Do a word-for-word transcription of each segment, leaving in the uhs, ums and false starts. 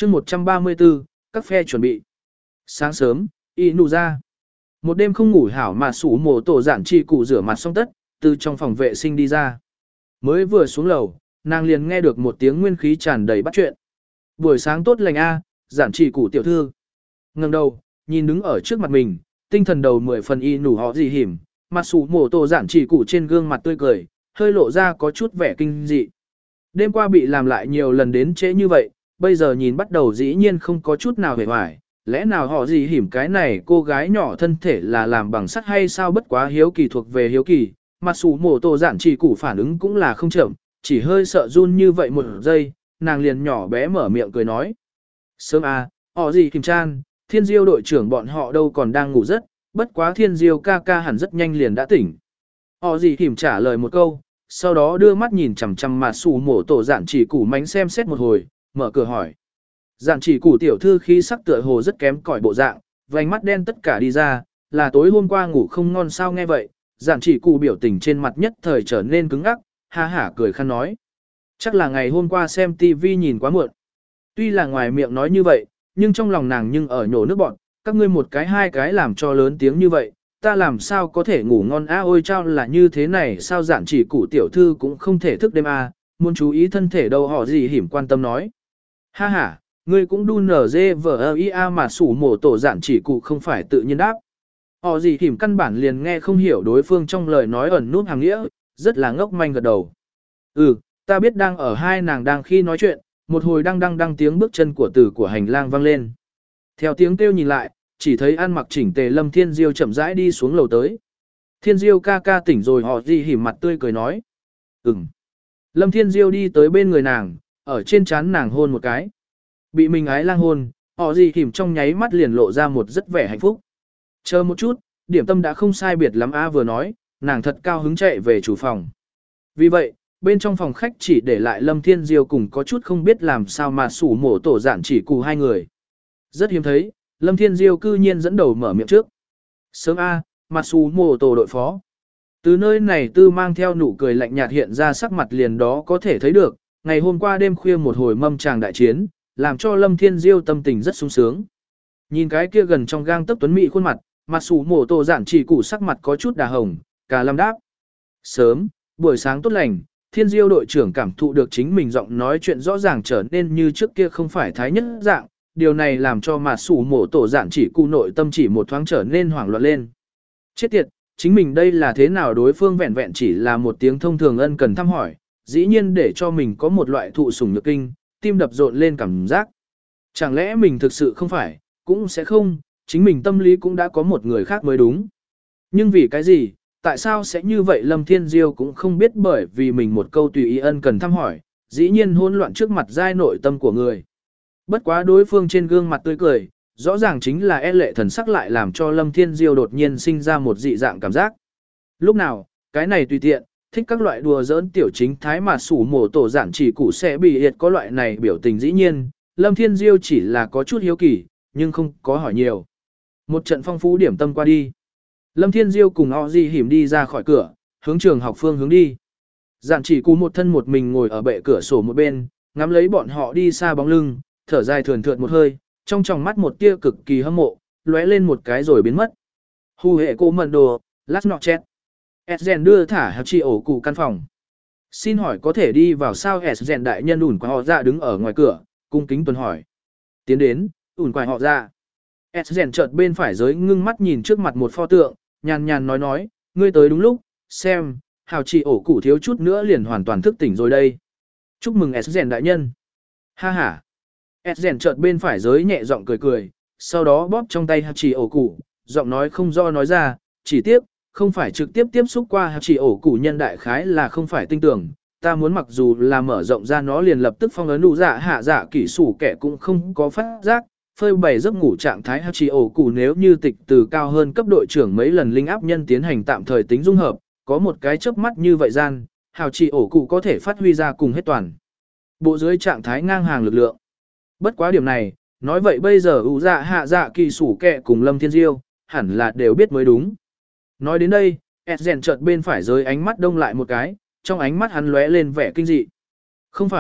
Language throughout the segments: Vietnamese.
chương một trăm ba mươi tư, các phe chuẩn bị. Sáng sớm, y nụ ra. Một đêm không ngủ hảo mà sủ mổ tổ giản chỉ cụ rửa mặt xong tất, từ trong phòng vệ sinh đi ra. Mới vừa xuống lầu, nàng liền nghe được một tiếng nguyên khí tràn đầy bắt chuyện. Buổi sáng tốt lành a, giản chỉ cụ tiểu thư. Ngẩng đầu, nhìn đứng ở trước mặt mình, tinh thần đầu mười phần y nụ họ gì hiểm, mặt sủ mổ tổ giản chỉ cụ trên gương mặt tươi cười, hơi lộ ra có chút vẻ kinh dị. Đêm qua bị làm lại nhiều lần đến trễ như vậy, bây giờ nhìn bắt đầu dĩ nhiên không có chút nào hề hoài, lẽ nào họ gì hiểm cái này cô gái nhỏ thân thể là làm bằng sắt hay sao, bất quá hiếu kỳ thuộc về hiếu kỳ, mặt sủ mổ tổ giản chỉ cụ phản ứng cũng là không chậm, chỉ hơi sợ run như vậy một giây, nàng liền nhỏ bé mở miệng cười nói. Sớm à, họ gì hiểm chan, thiên diêu đội trưởng bọn họ đâu còn đang ngủ rất, bất quá thiên diêu ca ca hẳn rất nhanh liền đã tỉnh. Họ gì hiểm trả lời một câu, sau đó đưa mắt nhìn chằm chằm mặt sủ mổ tổ giản chỉ cụ mánh xem xét một hồi, mở cửa hỏi. Giản chỉ cụ tiểu thư khi sắc tựa hồ rất kém cỏi bộ dạng, vành mắt đen tất cả đi ra, là tối hôm qua ngủ không ngon sao nghe vậy, giản chỉ cụ biểu tình trên mặt nhất thời trở nên cứng ngắc, ha hả cười khăn nói. Chắc là ngày hôm qua xem tivi nhìn quá muộn. Tuy là ngoài miệng nói như vậy, nhưng trong lòng nàng nhưng ở nhổ nước bọn, các ngươi một cái hai cái làm cho lớn tiếng như vậy, ta làm sao có thể ngủ ngon á, ôi chao là như thế này sao, giản chỉ cụ tiểu thư cũng không thể thức đêm à, muốn chú ý thân thể đâu, họ gì hiểm quan tâm nói. Ha ha, ngươi cũng đu nở dê vờ ia mà sủ mổ tổ giản chỉ cụ không phải tự nhiên đáp. Họ gì hiểm căn bản liền nghe không hiểu đối phương trong lời nói ẩn nút hàng nghĩa, rất là ngốc manh gật đầu. Ừ, ta biết đang ở hai nàng đang khi nói chuyện, một hồi đang đang đang tiếng bước chân của tử của hành lang vang lên. Theo tiếng kêu nhìn lại, chỉ thấy ăn mặc chỉnh tề Lâm Thiên Diêu chậm rãi đi xuống lầu tới. Thiên Diêu ca ca tỉnh rồi, họ gì hiểm mặt tươi cười nói. Ừm. Lâm Thiên Diêu đi tới bên người nàng, ở trên trán nàng hôn một cái. Bị mình ái lang hôn, họ gì hiểm trong nháy mắt liền lộ ra một rất vẻ hạnh phúc. Chờ một chút, điểm tâm đã không sai biệt lắm a, vừa nói, nàng thật cao hứng chạy về chủ phòng. Vì vậy, bên trong phòng khách chỉ để lại Lâm Thiên Diêu cùng có chút không biết làm sao mà sủ mổ tổ giản chỉ cụ hai người. Rất hiếm thấy, Lâm Thiên Diêu cư nhiên dẫn đầu mở miệng trước. Sớm A, mặt sủ mổ tổ đội phó. Từ nơi này tư mang theo nụ cười lạnh nhạt hiện ra sắc mặt liền đó có thể thấy được, ngày hôm qua đêm khuya một hồi mâm tràng đại chiến, làm cho Lâm Thiên Diêu tâm tình rất sung sướng. Nhìn cái kia gần trong gang tấc tuấn mỹ khuôn mặt, mặt sủ mổ tổ giản chỉ cụ sắc mặt có chút đà hồng, cả lâm đáp. Sớm, buổi sáng tốt lành, Thiên Diêu đội trưởng cảm thụ được chính mình giọng nói chuyện rõ ràng trở nên như trước kia không phải thái nhất dạng, điều này làm cho mặt sủ mổ tổ giản chỉ cụ nội tâm chỉ một thoáng trở nên hoảng loạn lên. Chết tiệt, chính mình đây là thế nào, đối phương vẹn vẹn chỉ là một tiếng thông thường ân cần thăm hỏi, dĩ nhiên để cho mình có một loại thụ sủng nhược kinh, tim đập rộn lên cảm giác. Chẳng lẽ mình thực sự không phải, cũng sẽ không, chính mình tâm lý cũng đã có một người khác mới đúng. Nhưng vì cái gì, tại sao sẽ như vậy, Lâm Thiên Diêu cũng không biết, bởi vì mình một câu tùy ý ân cần thăm hỏi, dĩ nhiên hỗn loạn trước mặt giai nội tâm của người. Bất quá đối phương trên gương mặt tươi cười, rõ ràng chính là e lệ thần sắc lại làm cho Lâm Thiên Diêu đột nhiên sinh ra một dị dạng cảm giác. Lúc nào, cái này tùy tiện, thích các loại đùa giỡn tiểu chính thái mà sủ mổ tổ giản chỉ cụ sẽ bị hiệt có loại này biểu tình, dĩ nhiên, Lâm Thiên Diêu chỉ là có chút hiếu kỳ, nhưng không có hỏi nhiều. Một trận phong phú điểm tâm qua đi. Lâm Thiên Diêu cùng họ gì hiểm đi ra khỏi cửa, hướng trường học phương hướng đi. Giản chỉ cụ một thân một mình ngồi ở bệ cửa sổ một bên, ngắm lấy bọn họ đi xa bóng lưng, thở dài thườn thượt một hơi, trong tròng mắt một tia cực kỳ hâm mộ, lóe lên một cái rồi biến mất. Hu hệ cô mần đồ, last not chat. Esgen đưa thả hạt chi ổ cụ căn phòng. Xin hỏi có thể đi vào sao? Esgen đại nhân ủn quài họ ra đứng ở ngoài cửa, cung kính tuần hỏi. Tiến đến, ủn quài họ ra. Esgen chợt bên phải giới ngưng mắt nhìn trước mặt một pho tượng, nhàn nhàn nói nói, ngươi tới đúng lúc, xem, hào chi ổ cụ thiếu chút nữa liền hoàn toàn thức tỉnh rồi đây. Chúc mừng Esgen đại nhân. Ha ha. Esgen chợt bên phải giới nhẹ giọng cười cười, sau đó bóp trong tay hạt chỉ ổ cụ, giọng nói không do nói ra, chỉ tiếc, không phải trực tiếp tiếp xúc qua hạt chỉ ổ cụ nhân đại khái là không phải tinh tưởng, ta muốn mặc dù là mở rộng ra nó liền lập tức phong ấn đủ dạ hạ dạ kỹ sủ kẻ cũng không có phát giác, phơi bày giấc ngủ trạng thái hạt chỉ ổ cụ nếu như tịch từ cao hơn cấp đội trưởng mấy lần linh áp nhân tiến hành tạm thời tính dung hợp, có một cái chớp mắt như vậy gian, hào chỉ ổ cụ có thể phát huy ra cùng hết toàn. Bộ dưới trạng thái ngang hàng lực lượng. Bất quá điểm này, nói vậy bây giờ ủ dạ hạ dạ kỳ sủ kẹ cùng Lâm Thiên Diêu, hẳn là đều biết mới đúng. Nói đến đây, Esgen chợt bên phải giới ánh mắt đông lại một cái, trong ánh mắt hắn lóe lên vẻ kinh dị. Không phải,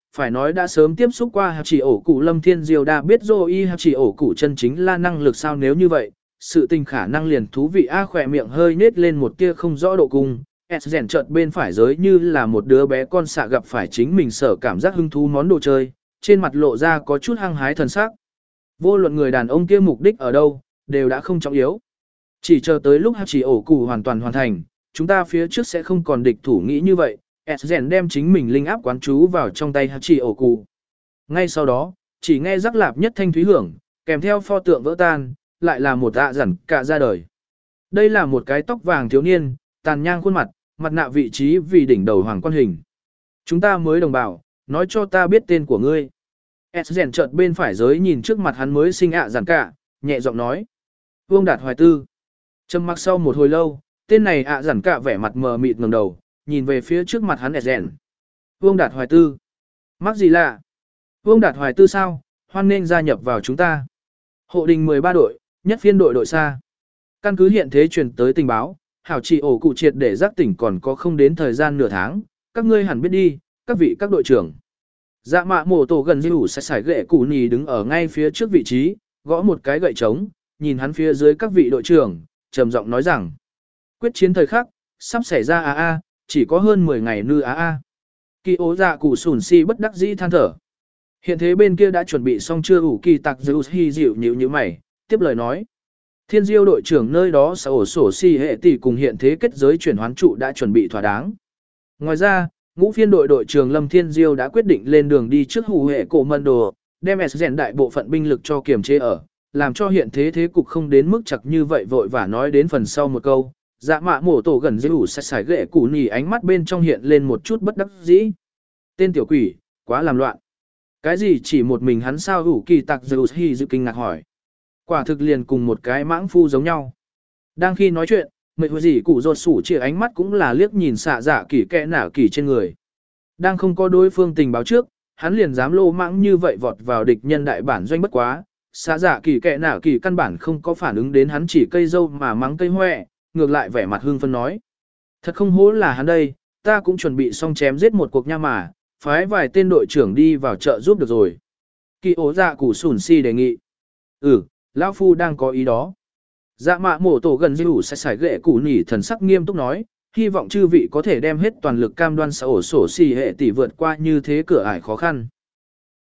phải nói đã sớm tiếp xúc qua hạt chỉ ổ cụ Lâm Thiên Diêu đã biết rồi y hạt chỉ ổ cụ chân chính là năng lực sao nếu như vậy, sự tình khả năng liền thú vị a khỏe miệng hơi nết lên một tia không rõ độ cung, S rèn chợt bên phải giới như là một đứa bé con xạ gặp phải chính mình sở cảm giác hứng thú món đồ chơi, trên mặt lộ ra có chút hăng hái thần sắc. Vô luận người đàn ông kia mục đích ở đâu, đều đã không trọng yếu. Chỉ chờ tới lúc hạt chỉ ổ cụ hoàn toàn hoàn thành, chúng ta phía trước sẽ không còn địch thủ nghĩ như vậy. S rèn đem chính mình linh áp quán chú vào trong tay hạt chỉ ổ cụ. Ngay sau đó, chỉ nghe rắc lạp nhất thanh thúy hưởng, kèm theo pho tượng vỡ tan, lại là một ạ dặn cả ra đời. Đây là một cái tóc vàng thiếu niên, tàn nhang khuôn mặt, mặt nạ vị trí vì đỉnh đầu hoàng quan hình. Chúng ta mới đồng bào, nói cho ta biết tên của ngươi. S rèn chợt bên phải giới nhìn trước mặt hắn mới sinh ạ dặn cả, nhẹ giọng nói. Vương Đạt Hoài Tư. Trầm mặc sau một hồi lâu, tên này ạ dặn cả vẻ mặt mờ mịt ngẩng đầu, nhìn về phía trước mặt hắn S rèn. Vương Đạt Hoài Tư. Mắc gì lạ? Vương Đạt Hoài Tư sao? Hoan nên gia nhập vào chúng ta. Hộ đình mười ba đội, nhất phiên đội đội xa. Căn cứ hiện thế truyền tới tình báo, hảo chỉ ổ cụ triệt để giác tỉnh còn có không đến thời gian nửa tháng, các ngươi hẳn biết đi, các vị các đội trưởng. Dạ mạ mổ tổ gần như ủ sải sải ghệ cụ nì đứng ở ngay phía trước vị trí, gõ một cái gậy trống, nhìn hắn phía dưới các vị đội trưởng, trầm giọng nói rằng, quyết chiến thời khắc, sắp xảy ra a a, chỉ có hơn mười ngày nữa a a. Kỳ ố dạ cụ sùn si bất đắc dĩ than thở. Hiện thế bên kia đã chuẩn bị xong chưa ủ kỳ tạc dịu hy dịu nhịu như mày, tiếp lời nói. Thiên diêu đội trưởng nơi đó sẽ ổ sổ si hệ tỷ cùng hiện thế kết giới chuyển hoán trụ đã chuẩn bị thỏa đáng. Ngoài ra, ngũ phiên đội đội trưởng Lâm Thiên Diêu đã quyết định lên đường đi trước hủ hệ cổ mân đồ, đem S rèn đại bộ phận binh lực cho kiềm chế ở, làm cho hiện thế thế cục không đến mức chặt như vậy vội và nói đến phần sau một câu. Dạ mạ mổ tổ gần dữ sải sải ghệ cụ nhì ánh mắt bên trong hiện lên một chút bất đắc dĩ. Tên tiểu quỷ, quá làm loạn. Cái gì chỉ một mình hắn sao ủ kỳ tạc dữ hy dự kinh ngạc hỏi. Quả thực liền cùng một cái mãng phu giống nhau. Đang khi nói chuyện, mệnh hồi gì cụ rột sủ chia ánh mắt cũng là liếc nhìn xạ dạ kỳ kẽ nả kỳ trên người. Đang không có đối phương tình báo trước, hắn liền dám lô mãng như vậy vọt vào địch nhân đại bản doanh bất quá. Xạ dạ kỳ kẽ nả kỳ căn bản không có phản ứng đến hắn chỉ cây dâu mà mắng cây hoẹ, ngược lại vẻ mặt hương phân nói. Thật không hố là hắn đây, ta cũng chuẩn bị xong chém giết một cuộc nha mà, phái vài tên đội trưởng đi vào chợ giúp được rồi. Kỳ ố dạ cụ sùn si đề nghị. Ừ, lão phu đang có ý đó. Dạ mạ mổ tổ gần dữ sẽ sải ghệ cụ nỉ thần sắc nghiêm túc nói, hy vọng chư vị có thể đem hết toàn lực cam đoan xã ổ sổ xì hệ tỷ vượt qua như thế cửa ải khó khăn.